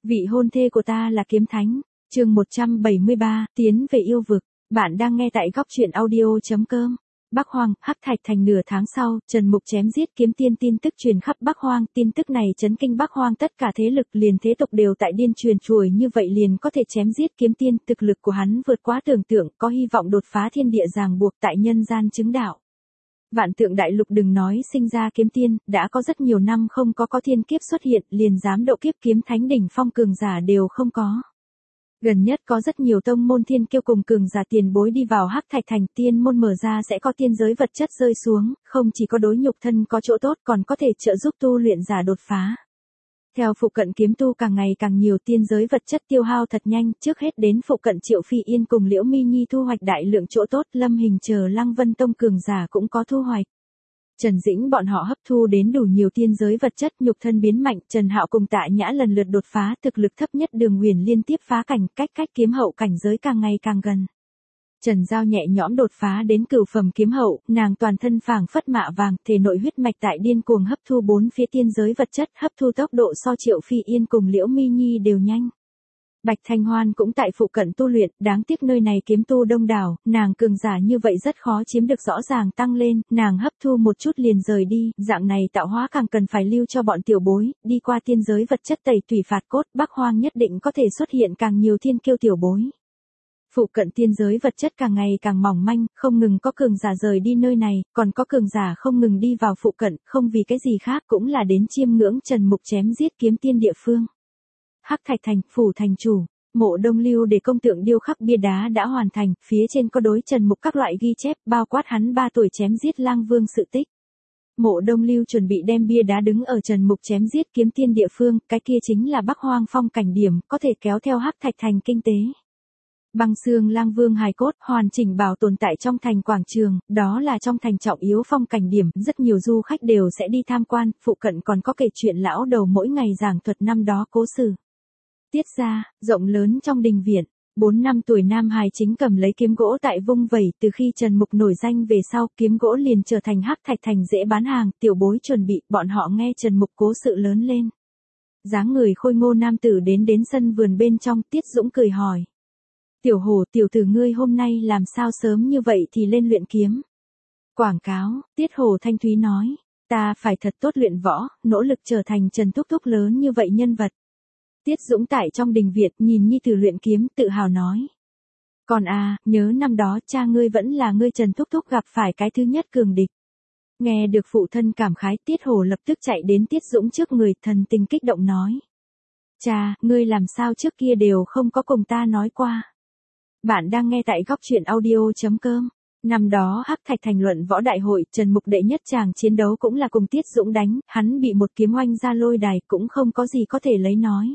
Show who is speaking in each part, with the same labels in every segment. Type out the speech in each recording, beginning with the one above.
Speaker 1: Vị hôn thê của ta là kiếm thánh. Chương 173, tiến về yêu vực. Bạn đang nghe tại góc truyện audio.com. Bắc Hoang, Hắc Thạch Thành. Nửa tháng sau, Trần Mục chém giết kiếm tiên tin tức truyền khắp Bắc Hoang. Tin tức này chấn kinh Bắc Hoang, tất cả thế lực liền thế tộc đều tại điên truyền chuỗi như vậy liền có thể chém giết kiếm tiên. Thực lực của hắn vượt quá tưởng tượng, có hy vọng đột phá thiên địa ràng buộc tại nhân gian chứng đạo. Vạn Tượng Đại Lục đừng nói sinh ra kiếm tiên, đã có rất nhiều năm không có thiên kiếp xuất hiện, liền dám độ kiếp kiếm thánh đỉnh phong cường giả đều không có. Gần nhất có rất nhiều tông môn thiên kiêu cùng cường giả tiền bối đi vào Hắc Thạch Thành, tiên môn mở ra sẽ có tiên giới vật chất rơi xuống, không chỉ có đối nhục thân có chỗ tốt còn có thể trợ giúp tu luyện giả đột phá. Theo phụ cận kiếm tu càng ngày càng nhiều, tiên giới vật chất tiêu hao thật nhanh, trước hết đến phụ cận Triệu Phi Yên cùng Liễu Mi Nhi thu hoạch đại lượng chỗ tốt, Lâm Hình chờ Lăng Vân Tông cường giả cũng có thu hoạch. Trần Dĩnh bọn họ hấp thu đến đủ nhiều tiên giới vật chất, nhục thân biến mạnh, Trần Hạo cùng Tạ Nhã lần lượt đột phá, thực lực thấp nhất Đường Huyền liên tiếp phá cảnh, cách kiếm hậu cảnh giới càng ngày càng gần. Trần Giao nhẹ nhõm đột phá đến cửu phẩm kiếm hậu, nàng toàn thân phảng phất mạ vàng, thể nội huyết mạch tại điên cuồng hấp thu bốn phía tiên giới vật chất, hấp thu tốc độ so Triệu Phi Yên cùng Liễu Mi Nhi đều nhanh. Bạch Thanh Hoan cũng tại phụ cận tu luyện, đáng tiếc nơi này kiếm tu đông đảo, nàng cường giả như vậy rất khó chiếm được rõ ràng tăng lên, nàng hấp thu một chút liền rời đi, dạng này tạo hóa càng cần phải lưu cho bọn tiểu bối, đi qua tiên giới vật chất tẩy tủy phạt cốt, Bắc Hoang nhất định có thể xuất hiện càng nhiều thiên kiêu tiểu bối. Phụ cận tiên giới vật chất càng ngày càng mỏng manh, không ngừng có cường giả rời đi nơi này, còn có cường giả không ngừng đi vào phụ cận, không vì cái gì khác cũng là đến chiêm ngưỡng Trần Mục chém giết kiếm tiên địa phương. Hắc Thạch Thành, phủ thành chủ, Mộ Đông Lưu để công tượng điêu khắc bia đá đã hoàn thành, phía trên có đối Trần Mục các loại ghi chép, bao quát hắn 3 tuổi chém giết Lang Vương sự tích. Mộ Đông Lưu chuẩn bị đem bia đá đứng ở Trần Mục chém giết kiếm tiên địa phương, cái kia chính là Bắc Hoang phong cảnh điểm, có thể kéo theo Hắc Thạch Thành kinh tế. Băng xương Lang Vương hài cốt hoàn chỉnh bảo tồn tại trong thành quảng trường, đó là trong thành trọng yếu phong cảnh điểm, rất nhiều du khách đều sẽ đi tham quan, phụ cận còn có kể chuyện lão đầu mỗi ngày giảng thuật năm đó cố sự. Tiết ra, rộng lớn trong đình viện, 4 năm tuổi nam hài chính cầm lấy kiếm gỗ tại vung vẩy, từ khi Trần Mục nổi danh về sau, kiếm gỗ liền trở thành Hắc Thạch Thành dễ bán hàng, tiểu bối chuẩn bị, bọn họ nghe Trần Mục cố sự lớn lên. Dáng người khôi ngô nam tử đến sân vườn bên trong, Tiết Dũng cười hỏi. Tiểu Hồ, tiểu tử ngươi hôm nay làm sao sớm như vậy thì lên luyện kiếm? Quảng cáo, Tiết Hồ thanh thúy nói, ta phải thật tốt luyện võ, nỗ lực trở thành Trần Thúc Thúc lớn như vậy nhân vật. Tiết Dũng tại trong đình viện nhìn nhi tử luyện kiếm, tự hào nói. Còn nhớ năm đó cha ngươi vẫn là ngươi Trần Thúc Thúc gặp phải cái thứ nhất cường địch. Nghe được phụ thân cảm khái, Tiết Hồ lập tức chạy đến Tiết Dũng trước người, thần tình kích động nói. Cha, ngươi làm sao trước kia đều không có cùng ta nói qua. Bạn đang nghe tại góc truyện audio.com. Năm đó Hắc Thạch Thành luận võ đại hội, Trần Mục đệ nhất chàng chiến đấu cũng là cùng Tiết Dũng đánh, hắn bị một kiếm oanh ra lôi đài, cũng không có gì có thể lấy nói.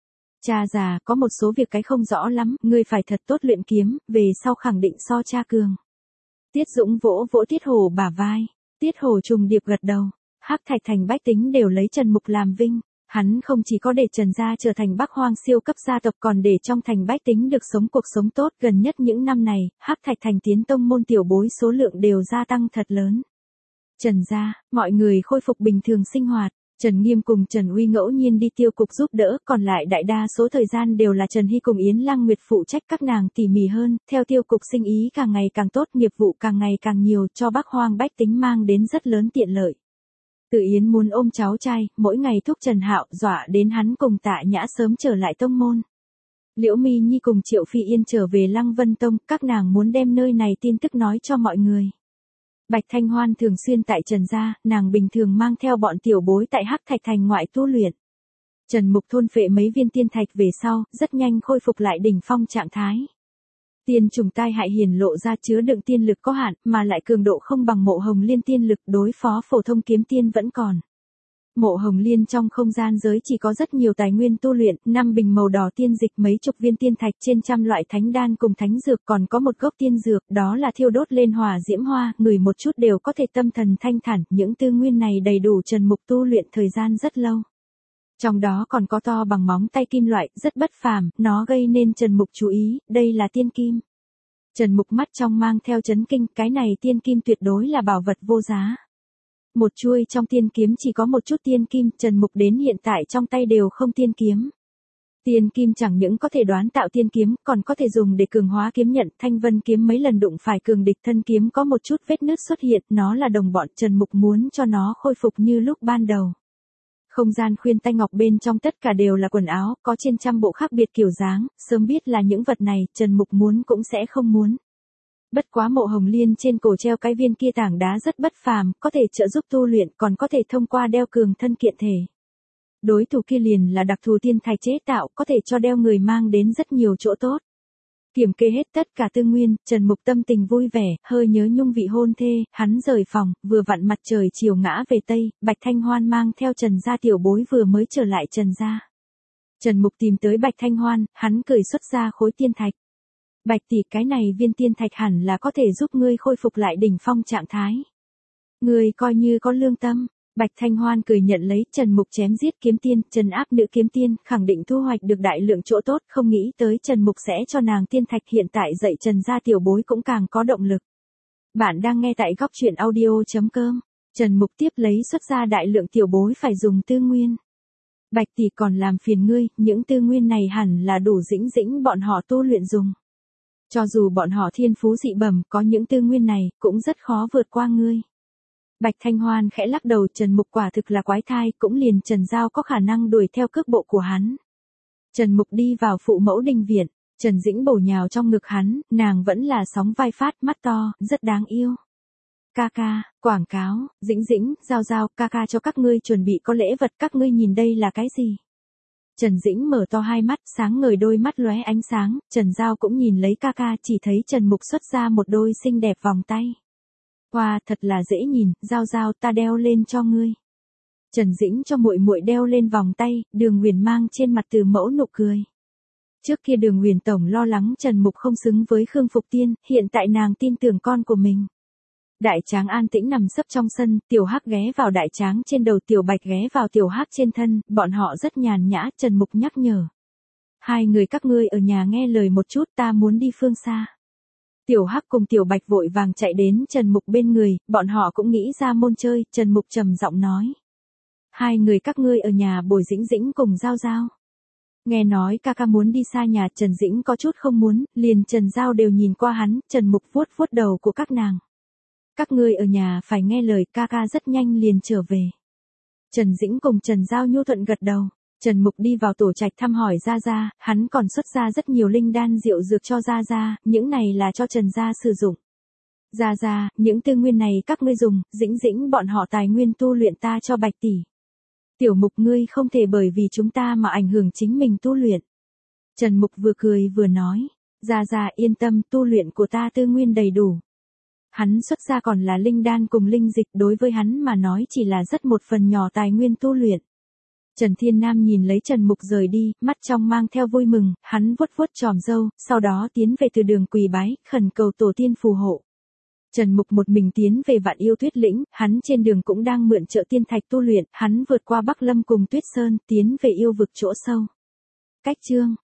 Speaker 1: Cha già, có một số việc cái không rõ lắm, ngươi phải thật tốt luyện kiếm, về sau khẳng định so cha cường. Tiết Dũng vỗ vỗ Tiết Hồ bả vai, Tiết Hồ trùng điệp gật đầu, Hắc Thạch Thành bách tính đều lấy Trần Mục làm vinh, hắn không chỉ có để Trần gia trở thành Bắc Hoang siêu cấp gia tộc còn để trong thành bách tính được sống cuộc sống tốt, gần nhất những năm này, Hắc Thạch Thành tiến tông môn tiểu bối số lượng đều gia tăng thật lớn. Trần gia, mọi người khôi phục bình thường sinh hoạt. Trần Nghiêm cùng Trần Uy ngẫu nhiên đi tiêu cục giúp đỡ, còn lại đại đa số thời gian đều là Trần Hy cùng Yến Lăng Nguyệt phụ trách các nàng tỉ mỉ hơn, theo tiêu cục sinh ý càng ngày càng tốt, nghiệp vụ càng ngày càng nhiều, cho Bắc Hoang bách tính mang đến rất lớn tiện lợi. Tự Yến muốn ôm cháu trai, mỗi ngày thúc Trần Hạo, dọa đến hắn cùng Tạ Nhã sớm trở lại tông môn. Liễu Mi Nhi cùng Triệu Phi Yên trở về Lăng Vân Tông, các nàng muốn đem nơi này tin tức nói cho mọi người. Bạch Thanh Hoan thường xuyên tại Trần gia, nàng bình thường mang theo bọn tiểu bối tại Hắc Thạch Thành ngoại tu luyện. Trần Mục thôn phệ mấy viên tiên thạch về sau, rất nhanh khôi phục lại đỉnh phong trạng thái. Tiên trùng tai hại hiển lộ ra chứa đựng tiên lực có hạn, mà lại cường độ không bằng Mộ Hồng Liên tiên lực, đối phó phổ thông kiếm tiên vẫn còn. Mộ Hồng Liên trong không gian giới chỉ có rất nhiều tài nguyên tu luyện, 5 bình màu đỏ tiên dịch, mấy chục viên tiên thạch, trên trăm loại thánh đan cùng thánh dược, còn có một gốc tiên dược, đó là thiêu đốt lên hỏa diễm hoa, người một chút đều có thể tâm thần thanh thản, những tư nguyên này đầy đủ Trần Mục tu luyện thời gian rất lâu. Trong đó còn có to bằng móng tay kim loại, rất bất phàm, nó gây nên Trần Mục chú ý, đây là tiên kim. Trần Mục mắt trong mang theo chấn kinh, cái này tiên kim tuyệt đối là bảo vật vô giá. Một chuôi trong tiên kiếm chỉ có một chút tiên kim, Trần Mục đến hiện tại trong tay đều không tiên kiếm. Tiên kim chẳng những có thể đoán tạo tiên kiếm, còn có thể dùng để cường hóa kiếm nhận. Thanh vân kiếm mấy lần đụng phải cường địch, thân kiếm có một chút vết nứt xuất hiện, nó là đồng bọn. Trần Mục muốn cho nó khôi phục như lúc ban đầu. Không gian khuyên tay ngọc bên trong tất cả đều là quần áo, có trên trăm bộ khác biệt kiểu dáng, sớm biết là những vật này, Trần Mục muốn cũng sẽ không muốn. Bất quá Mộ Hồng Liên trên cổ treo cái viên kia tảng đá rất bất phàm, có thể trợ giúp tu luyện, còn có thể thông qua đeo cường thân kiện thể. Đối thủ kia liền là đặc thù tiên thạch chế tạo, có thể cho đeo người mang đến rất nhiều chỗ tốt. Kiểm kê hết tất cả tư nguyên, Trần Mục tâm tình vui vẻ, hơi nhớ nhung vị hôn thê, hắn rời phòng, vừa vặn mặt trời chiều ngã về Tây, Bạch Thanh Hoan mang theo Trần gia tiểu bối vừa mới trở lại Trần gia. Trần Mục tìm tới Bạch Thanh Hoan, hắn cười xuất ra khối tiên thạch. Bạch tỷ, cái này viên tiên thạch hẳn là có thể giúp ngươi khôi phục lại đỉnh phong trạng thái. Ngươi coi như có lương tâm. Bạch Thanh Hoan cười nhận lấy. Trần Mục chém giết kiếm tiên, trấn áp nữ kiếm tiên, khẳng định thu hoạch được đại lượng chỗ tốt, không nghĩ tới Trần Mục sẽ cho nàng tiên thạch. Hiện tại dạy Trần gia tiểu bối cũng càng có động lực. Bạn đang nghe tại góc truyện audio.com. Trần Mục tiếp lấy xuất ra đại lượng tiểu bối phải dùng tư nguyên. Bạch tỷ, còn làm phiền ngươi, những tư nguyên này hẳn là đủ dĩnh dĩnh bọn họ tu luyện dùng. Cho dù bọn họ thiên phú dị bẩm, có những tư nguyên này, cũng rất khó vượt qua ngươi. Bạch Thanh Hoan khẽ lắc đầu. Trần Mục quả thực là quái thai, cũng liền Trần Giao có khả năng đuổi theo cước bộ của hắn. Trần Mục đi vào phụ mẫu đình viện, Trần Dĩnh bổ nhào trong ngực hắn, nàng vẫn là sóng vai phát, mắt to, rất đáng yêu. Ca ca, quảng cáo, Dĩnh Dĩnh, Giao Giao, ca ca cho các ngươi chuẩn bị có lễ vật, các ngươi nhìn đây là cái gì? Trần Dĩnh mở to hai mắt, sáng ngời đôi mắt lóe ánh sáng, Trần Giao cũng nhìn lấy ca ca, chỉ thấy Trần Mục xuất ra một đôi xinh đẹp vòng tay. Wow, thật là dễ nhìn, Giao Giao, ta đeo lên cho ngươi. Trần Dĩnh cho muội muội đeo lên vòng tay, Đường Huyền mang trên mặt từ mẫu nụ cười. Trước kia Đường Huyền tổng lo lắng Trần Mục không xứng với Khương Phục Tiên, hiện tại nàng tin tưởng con của mình. Đại Tráng an tĩnh nằm sấp trong sân, Tiểu Hắc ghé vào Đại Tráng trên đầu, Tiểu Bạch ghé vào Tiểu Hắc trên thân, bọn họ rất nhàn nhã. Trần Mục nhắc nhở. Hai người các ngươi ở nhà nghe lời một chút, ta muốn đi phương xa. Tiểu Hắc cùng Tiểu Bạch vội vàng chạy đến Trần Mục bên người, bọn họ cũng nghĩ ra môn chơi. Trần Mục trầm giọng nói. Hai người các ngươi ở nhà bồi Dĩnh Dĩnh cùng Giao Giao. Nghe nói ca ca muốn đi xa nhà, Trần Dĩnh có chút không muốn, liền Trần Giao đều nhìn qua hắn. Trần Mục vuốt vuốt đầu của các nàng. Các ngươi ở nhà phải nghe lời, ca ca rất nhanh liền trở về. Trần Dĩnh cùng Trần Giao nhu thuận gật đầu. Trần Mục đi vào tổ trạch thăm hỏi Gia Gia, hắn còn xuất ra rất nhiều linh đan rượu dược cho Gia Gia, những này là cho Trần gia sử dụng. Gia Gia, những tư nguyên này các ngươi dùng, Dĩnh Dĩnh bọn họ tài nguyên tu luyện ta cho Bạch tỷ. Tiểu Mục, ngươi không thể bởi vì chúng ta mà ảnh hưởng chính mình tu luyện. Trần Mục vừa cười vừa nói. Gia Gia yên tâm, tu luyện của ta tư nguyên đầy đủ. Hắn xuất ra còn là linh đan cùng linh dịch, đối với hắn mà nói chỉ là rất một phần nhỏ tài nguyên tu luyện. Trần Thiên Nam nhìn lấy Trần Mục rời đi, mắt trong mang theo vui mừng, hắn vuốt vuốt chòm râu, sau đó tiến về từ đường quỳ bái, khẩn cầu tổ tiên phù hộ. Trần Mục một mình tiến về Vạn Yêu Tuyết Lĩnh, hắn trên đường cũng đang mượn trợ tiên thạch tu luyện, hắn vượt qua Bắc Lâm cùng Tuyết Sơn, tiến về yêu vực chỗ sâu. Cách chương